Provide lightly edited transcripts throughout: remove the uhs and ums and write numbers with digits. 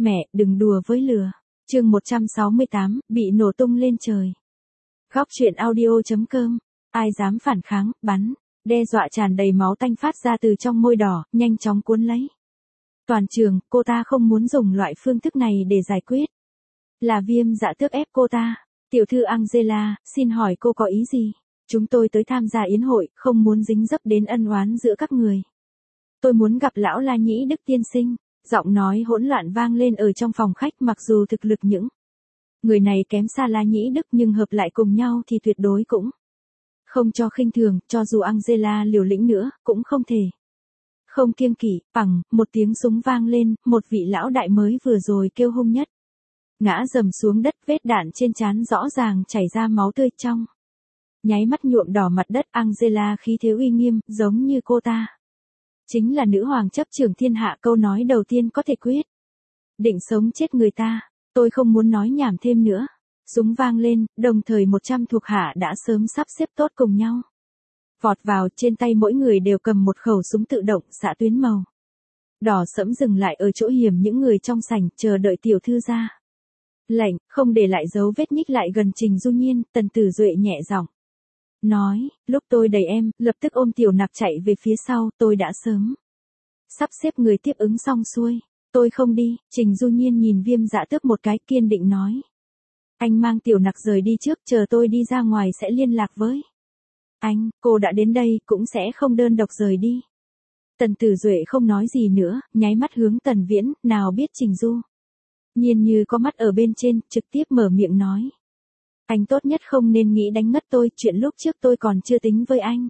Mẹ, đừng đùa với lửa. Chương 168, bị nổ tung lên trời. Góc truyện audio.com. Ai dám phản kháng, bắn. Đe dọa tràn đầy máu tanh phát ra từ trong môi đỏ, nhanh chóng cuốn lấy. Toàn trường, cô ta không muốn dùng loại phương thức này để giải quyết. Là Viêm Dạ Tước ép cô ta. Tiểu thư Angela, xin hỏi cô có ý gì? Chúng tôi tới tham gia yến hội, không muốn dính dấp đến ân oán giữa các người. Tôi muốn gặp lão La Nhĩ Đức tiên sinh. Giọng nói hỗn loạn vang lên ở trong phòng khách, mặc dù thực lực những người này kém xa La Nhĩ Đức nhưng hợp lại cùng nhau thì tuyệt đối cũng không cho khinh thường, cho dù Angela liều lĩnh nữa, cũng không thể. Không kiêng kỵ, bằng, một tiếng súng vang lên, một vị lão đại mới vừa rồi kêu hung nhất. Ngã rầm xuống đất, vết đạn trên trán rõ ràng chảy ra máu tươi trong. Nháy mắt nhuộm đỏ mặt đất. Angela khí thế uy nghiêm, giống như cô ta chính là nữ hoàng chấp trưởng thiên hạ, câu nói đầu tiên có thể quyết định sống chết người ta. Tôi không muốn nói nhảm thêm nữa. Súng vang lên, đồng thời 100 thuộc hạ đã sớm sắp xếp tốt cùng nhau. Vọt vào, trên tay mỗi người đều cầm một khẩu súng tự động xạ tuyến màu đỏ sẫm, dừng lại ở chỗ hiểm những người trong sảnh, chờ đợi tiểu thư ra lệnh, không để lại dấu vết. Nhích lại gần Trình Du Nhiên, Tần Tử Duệ nhẹ giọng nói, lúc tôi đẩy em, lập tức ôm Tiểu Nặc chạy về phía sau, tôi đã sớm sắp xếp người tiếp ứng xong xuôi. Tôi không đi. Trình Du Nhiên nhìn Viêm Dạ Tước một cái, kiên định nói. Anh mang Tiểu Nặc rời đi trước, chờ tôi đi ra ngoài sẽ liên lạc với anh. Cô đã đến đây, cũng sẽ không đơn độc rời đi. Tần Tử Duệ không nói gì nữa, nháy mắt hướng Tần Viễn, nào biết Trình Du Nhiên như có mắt ở bên trên, trực tiếp mở miệng nói. Anh tốt nhất không nên nghĩ đánh ngất tôi, chuyện lúc trước tôi còn chưa tính với anh.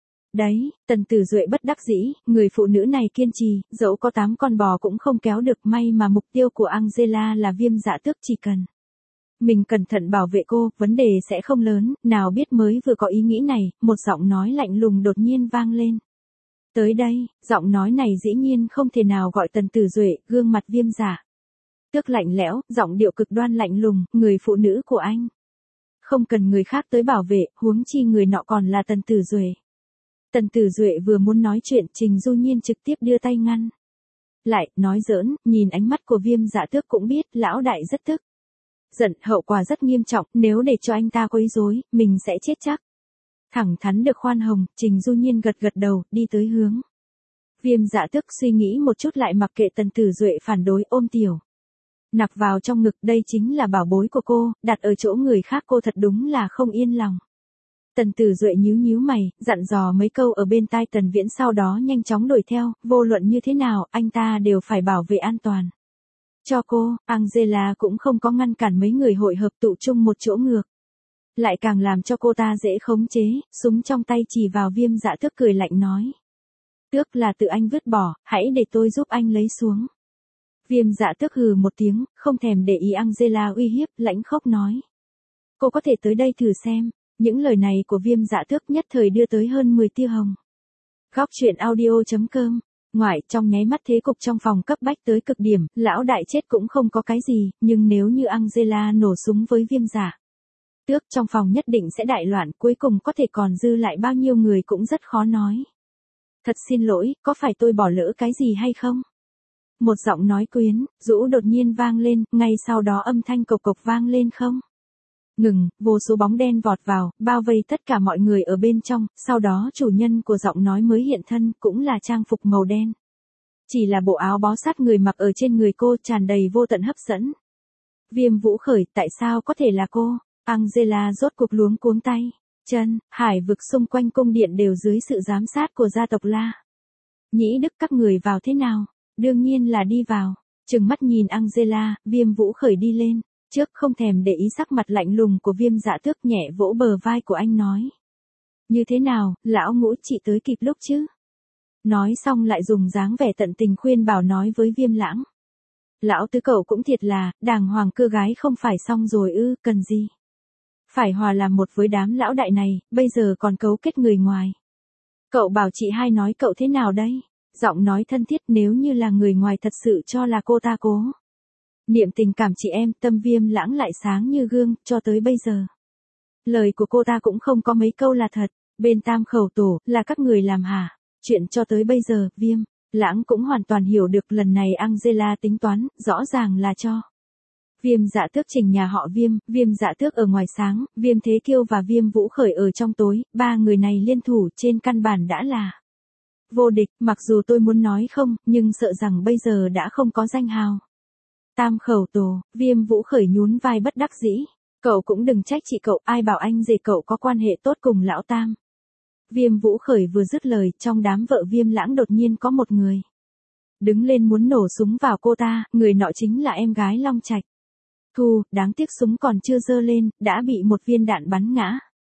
Đấy, Tần Tử Duệ bất đắc dĩ, người phụ nữ này kiên trì, dẫu có 8 con bò cũng không kéo được. May mà mục tiêu của Angela là Viêm Dạ Tước, chỉ cần mình cẩn thận bảo vệ cô, vấn đề sẽ không lớn. Nào biết mới vừa có ý nghĩ này, một giọng nói lạnh lùng đột nhiên vang lên. Tới đây, giọng nói này dĩ nhiên không thể nào gọi Tần Tử Duệ, gương mặt Viêm Dạ Tước lạnh lẽo, giọng điệu cực đoan lạnh lùng, người phụ nữ của anh không cần người khác tới bảo vệ, huống chi người nọ còn là Tần Tử Duệ. Tần Tử Duệ vừa muốn nói chuyện, Trình Du Nhiên trực tiếp đưa tay ngăn lại, nói giỡn. Nhìn ánh mắt của Viêm Dạ Tước cũng biết lão đại rất tức giận, hậu quả rất nghiêm trọng, nếu để cho anh ta quấy rối, mình sẽ chết chắc. Thẳng thắn được khoan hồng, Trình Du Nhiên gật gật đầu, đi tới hướng Viêm Dạ Tước, suy nghĩ một chút lại mặc kệ Tần Tử Duệ phản đối, ôm Tiểu Nặc vào trong ngực. Đây chính là bảo bối của cô, đặt ở chỗ người khác cô thật đúng là không yên lòng. Tần Tử Duệ nhíu nhíu mày, dặn dò mấy câu ở bên tai Tần Viễn, sau đó nhanh chóng đuổi theo. Vô luận như thế nào, anh ta đều phải bảo vệ an toàn cho cô. Angela cũng không có ngăn cản mấy người hội hợp tụ chung một chỗ, ngược lại càng làm cho cô ta dễ khống chế. Súng trong tay chỉ vào Viêm Dạ Tước, cười lạnh nói. Tước là tự anh vứt bỏ, hãy để tôi giúp anh lấy xuống. Viêm Dạ Tước hừ một tiếng, không thèm để ý Angela uy hiếp, lãnh khốc nói. Cô có thể tới đây thử xem. Những lời này của Viêm Dạ Tước nhất thời đưa tới hơn 10 tia hồng. Góc truyện audio.com. Ngoại, trong nháy mắt thế cục trong phòng cấp bách tới cực điểm, lão đại chết cũng không có cái gì, nhưng nếu như Angela nổ súng với Viêm Dạ Tước, trong phòng nhất định sẽ đại loạn, cuối cùng có thể còn dư lại bao nhiêu người cũng rất khó nói. Thật xin lỗi, có phải tôi bỏ lỡ cái gì hay không? Một giọng nói quyến rũ đột nhiên vang lên, ngay sau đó âm thanh cộc cộc vang lên không ngừng, vô số bóng đen vọt vào, bao vây tất cả mọi người ở bên trong. Sau đó chủ nhân của giọng nói mới hiện thân, cũng là trang phục màu đen. Chỉ là bộ áo bó sát người mặc ở trên người cô, tràn đầy vô tận hấp dẫn. Viêm Vũ Khởi, tại sao có thể là cô? Angela rốt cuộc luống cuống tay chân. Hải vực xung quanh cung điện đều dưới sự giám sát của gia tộc La Nhĩ Đức. Các người vào thế nào? Đương nhiên là đi vào. Trừng mắt nhìn Angela, Viêm Vũ Khởi đi lên trước, không thèm để ý sắc mặt lạnh lùng của Viêm Dạ Tước, nhẹ vỗ bờ vai của anh nói. Như thế nào, lão ngũ, chị tới kịp lúc chứ? Nói xong lại dùng dáng vẻ tận tình khuyên bảo nói với Viêm Lãng. Lão tứ cậu cũng thiệt là, đàng hoàng cưa gái không phải xong rồi ư, cần gì phải hòa làm một với đám lão đại này, bây giờ còn cấu kết người ngoài. Cậu bảo chị hai nói cậu thế nào đây? Giọng nói thân thiết, nếu như là người ngoài thật sự cho là cô ta cố niệm tình cảm chị em. Tâm Viêm Lãng lại sáng như gương, cho tới bây giờ lời của cô ta cũng không có mấy câu là thật. Bên Tam Khẩu Tổ, là các người làm hả? Chuyện cho tới bây giờ, Viêm Lãng cũng hoàn toàn hiểu được lần này Angela tính toán, rõ ràng là cho. Viêm Dạ Tước chỉnh nhà họ Viêm Dạ Tước ở ngoài sáng, Viêm Thế Kiêu và Viêm Vũ Khởi ở trong tối, ba người này liên thủ trên căn bản đã là vô địch, mặc dù tôi muốn nói không, nhưng sợ rằng bây giờ đã không có danh hào. Tam khẩu tổ, Viêm Vũ Khởi nhún vai bất đắc dĩ. Cậu cũng đừng trách chị cậu, ai bảo anh rể cậu có quan hệ tốt cùng lão Tam. Viêm Vũ Khởi vừa dứt lời, trong đám vợ Viêm Lãng đột nhiên có một người đứng lên muốn nổ súng vào cô ta, người nọ chính là em gái Long Trạch. Thu, đáng tiếc súng còn chưa giơ lên, đã bị một viên đạn bắn ngã.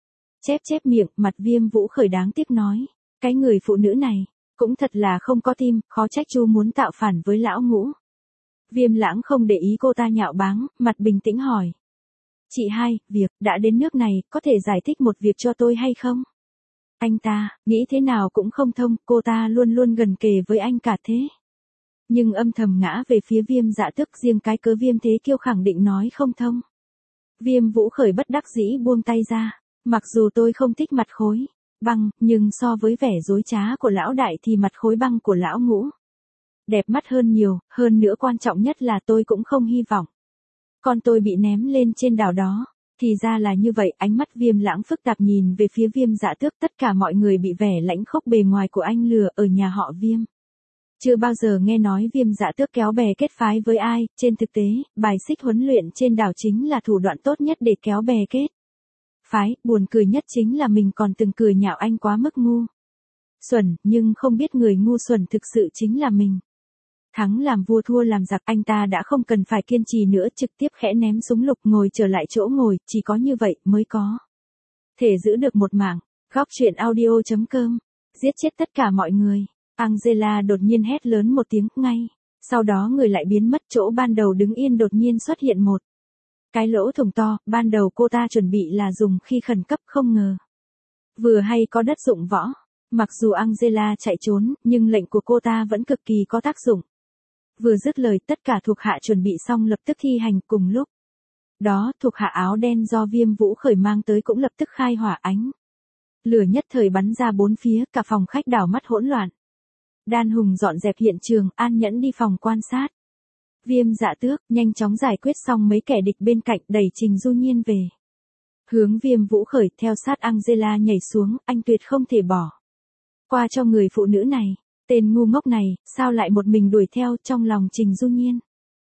Chép miệng, mặt Viêm Vũ Khởi đáng tiếc nói, cái người phụ nữ này, cũng thật là không có tim, khó trách Chu muốn tạo phản với lão Ngũ. Viêm Lãng không để ý cô ta nhạo báng, mặt bình tĩnh hỏi. Chị hai, việc, đã đến nước này, có thể giải thích một việc cho tôi hay không? Anh ta, nghĩ thế nào cũng không thông, cô ta luôn luôn gần kề với anh cả thế. Nhưng âm thầm ngã về phía Viêm Dạ Tước, riêng cái cớ Viêm Thế Kiêu khẳng định nói không thông. Viêm Vũ Khởi bất đắc dĩ buông tay ra, mặc dù tôi không thích mặt khối băng, nhưng so với vẻ dối trá của lão đại thì mặt khối băng của lão Ngũ đẹp mắt hơn nhiều, hơn nữa quan trọng nhất là tôi cũng không hy vọng con tôi bị ném lên trên đảo đó. Thì ra là như vậy, ánh mắt Viêm Lãng phức tạp nhìn về phía Viêm Dạ Tước, tất cả mọi người bị vẻ lãnh khốc bề ngoài của anh lừa ở nhà họ Viêm. Chưa bao giờ nghe nói Viêm Dạ Tước kéo bè kết phái với ai, trên thực tế, bài xích huấn luyện trên đảo chính là thủ đoạn tốt nhất để kéo bè kết phái, buồn cười nhất chính là mình còn từng cười nhạo anh quá mức ngu xuẩn, nhưng không biết người ngu xuẩn thực sự chính là mình. Thắng làm vua thua làm giặc, anh ta đã không cần phải kiên trì nữa, trực tiếp khẽ ném súng lục ngồi trở lại chỗ ngồi, chỉ có như vậy mới có thể giữ được một mạng. Góc truyện audio.com, giết chết tất cả mọi người. Angela đột nhiên hét lớn một tiếng, ngay sau đó người lại biến mất, chỗ ban đầu đứng yên đột nhiên xuất hiện một cái lỗ thủng to, ban đầu cô ta chuẩn bị là dùng khi khẩn cấp, không ngờ vừa hay có đất dụng võ. Mặc dù Angela chạy trốn, nhưng lệnh của cô ta vẫn cực kỳ có tác dụng. Vừa dứt lời, tất cả thuộc hạ chuẩn bị xong lập tức thi hành, cùng lúc đó, thuộc hạ áo đen do Viêm Vũ Khởi mang tới cũng lập tức khai hỏa, ánh lửa nhất thời bắn ra bốn phía, cả phòng khách đảo mắt hỗn loạn. Đan Hùng dọn dẹp hiện trường, An Nhẫn đi phòng quan sát. Viêm Dạ Tước nhanh chóng giải quyết xong mấy kẻ địch bên cạnh, đẩy Trình Du Nhiên về hướng Viêm Vũ Khởi, theo sát Angela nhảy xuống, anh tuyệt không thể bỏ qua cho người phụ nữ này. Tên ngu ngốc này, sao lại một mình đuổi theo, trong lòng Trình Du Nhiên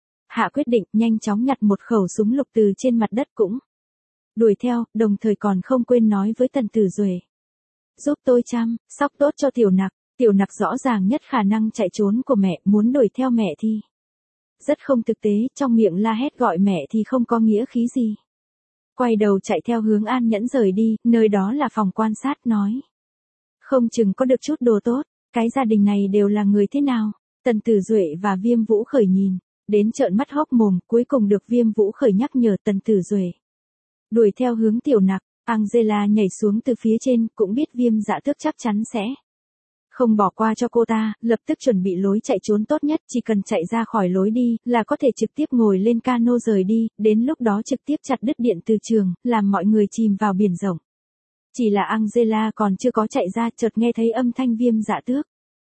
hạ quyết định, nhanh chóng nhặt một khẩu súng lục từ trên mặt đất cũng đuổi theo, đồng thời còn không quên nói với Tần Tử Duệ. Giúp tôi chăm sóc tốt cho Tiểu Nặc rõ ràng nhất khả năng chạy trốn của mẹ, muốn đuổi theo mẹ thì rất không thực tế, trong miệng la hét gọi mẹ thì không có nghĩa khí gì. Quay đầu chạy theo hướng An Nhẫn rời đi, nơi đó là phòng quan sát, nói. Không chừng có được chút đồ tốt, cái gia đình này đều là người thế nào? Tần Tử Duệ và Viêm Vũ Khởi nhìn đến trợn mắt hốc mồm, cuối cùng được Viêm Vũ Khởi nhắc nhở Tần Tử Duệ đuổi theo hướng Tiểu Nặc. Angela nhảy xuống từ phía trên, cũng biết Viêm Dạ Tước chắc chắn sẽ không bỏ qua cho cô ta, lập tức chuẩn bị lối chạy trốn tốt nhất, chỉ cần chạy ra khỏi lối đi, là có thể trực tiếp ngồi lên cano rời đi, đến lúc đó trực tiếp chặt đứt điện từ trường, làm mọi người chìm vào biển rộng. Chỉ là Angela còn chưa có chạy ra, chợt nghe thấy âm thanh Viêm Dạ Tước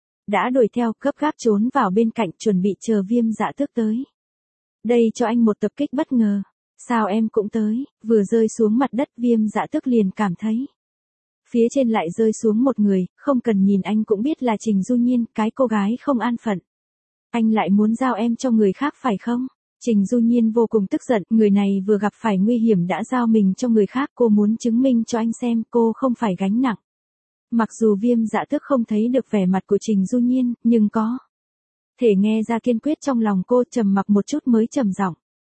đã đuổi theo, gấp gáp trốn vào bên cạnh, chuẩn bị chờ Viêm Dạ Tước tới đây cho anh một tập kích bất ngờ. Sao em cũng tới? Vừa rơi xuống mặt đất, Viêm Dạ Tước liền cảm thấy phía trên lại rơi xuống một người, không cần nhìn anh cũng biết là Trình Du Nhiên, cái cô gái không an phận. Anh lại muốn giao em cho người khác phải không? Trình Du Nhiên vô cùng tức giận, người này vừa gặp phải nguy hiểm đã giao mình cho người khác, cô muốn chứng minh cho anh xem cô không phải gánh nặng. Mặc dù Viêm Dạ Tước không thấy được vẻ mặt của Trình Du Nhiên, nhưng có thể nghe ra kiên quyết trong lòng cô, trầm mặc một chút mới trầm giọng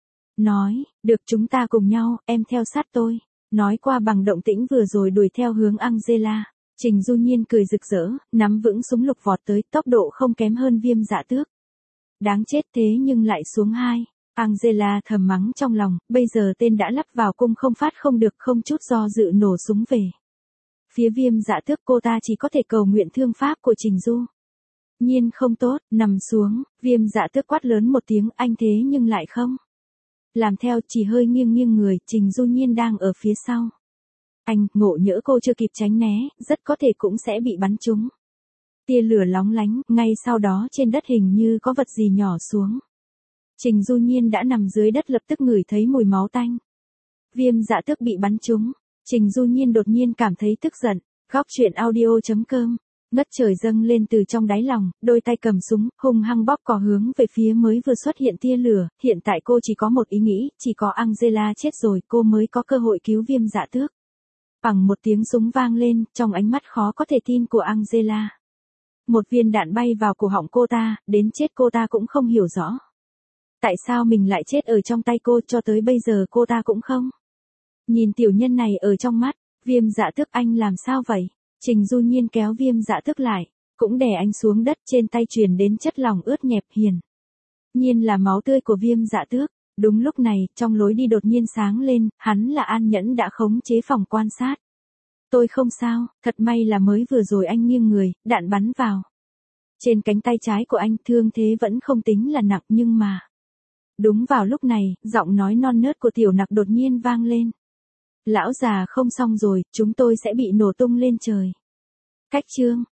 nói, được, chúng ta cùng nhau, em theo sát tôi. Nói qua bằng động tĩnh vừa rồi đuổi theo hướng Angela. Trình Du Nhiên cười rực rỡ, nắm vững súng lục vọt tới, tốc độ không kém hơn Viêm Dạ Tước. Đáng chết, thế nhưng lại xuống hai. Angela thầm mắng trong lòng, bây giờ tên đã lắp vào cung không phát không được, không chút do dự nổ súng về phía Viêm Dạ Tước. Cô ta chỉ có thể cầu nguyện thương pháp của Trình Du Nhiên không tốt, nằm xuống. Viêm Dạ Tước quát lớn một tiếng, anh thế nhưng lại không làm theo, chỉ hơi nghiêng người. Trình Du Nhiên đang ở phía sau anh, ngộ nhỡ cô chưa kịp tránh né, rất có thể cũng sẽ bị bắn trúng. Tia lửa lóng lánh, ngay sau đó trên đất hình như có vật gì nhỏ xuống. Trình Du Nhiên đã nằm dưới đất lập tức ngửi thấy mùi máu tanh. Viêm dạ tước bị bắn trúng. Trình Du Nhiên đột nhiên cảm thấy tức giận. Góc truyện audio.com. Ngất trời dâng lên từ trong đáy lòng, đôi tay cầm súng, hung hăng bóp cò hướng về phía mới vừa xuất hiện tia lửa. Hiện tại cô chỉ có một ý nghĩ, chỉ có Angela chết rồi cô mới có cơ hội cứu Viêm dạ tước. Bằng một tiếng súng vang lên, trong ánh mắt khó có thể tin của Angela. Một viên đạn bay vào cổ họng cô ta, đến chết cô ta cũng không hiểu rõ. Tại sao mình lại chết ở trong tay cô, cho tới bây giờ cô ta cũng không. Nhìn tiểu nhân này ở trong mắt, Viêm dạ tước anh làm sao vậy? Trình Du Nhiên kéo Viêm dạ tước lại, cũng đè anh xuống đất, trên tay truyền đến chất lỏng ướt nhẹp hiền. Nhiên là máu tươi của Viêm dạ tước. Đúng lúc này, trong lối đi đột nhiên sáng lên, hắn là An Nhẫn đã khống chế phòng quan sát. Tôi không sao, thật may là mới vừa rồi anh nghiêng người, đạn bắn vào. Trên cánh tay trái của anh thương thế vẫn không tính là nặng nhưng mà. Đúng vào lúc này, giọng nói non nớt của Tiểu Nặc đột nhiên vang lên. Lão già không xong rồi, chúng tôi sẽ bị nổ tung lên trời. Cách chương.